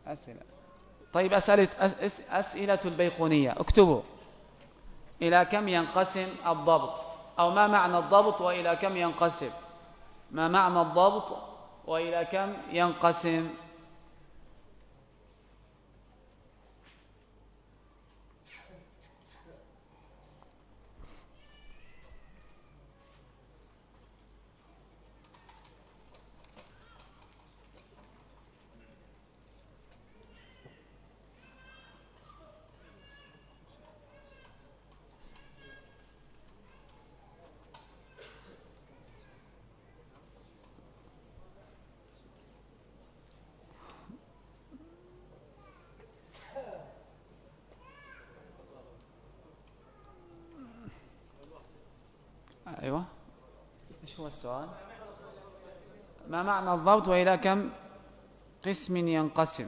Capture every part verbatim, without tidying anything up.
أسئلة. طيب أسئلة, أس... أسئلة البيقونية اكتبوا: إلى كم ينقسم الضبط؟ أو ما معنى الضبط وإلى كم ينقسم؟ ما معنى الضبط وإلى كم ينقسم؟ أيوة، إيش هو السؤال؟ ما معنى الضبط وإلى كم قسم ينقسم؟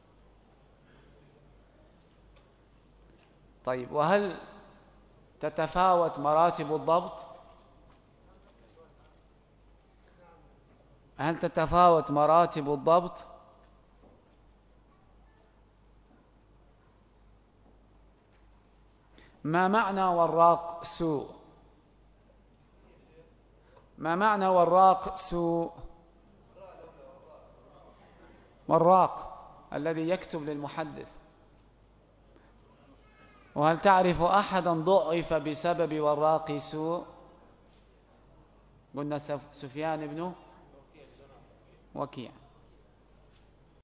طيب، وهل تتفاوت مراتب الضبط؟ هل تتفاوت مراتب الضبط؟ ما معنى وراق سوء؟ ما معنى وراق سوء؟ وراق الذي يكتب للمحدث. وهل تعرف أحدا ضعف بسبب وراق سوء؟ قلنا سفيان بن وكيع.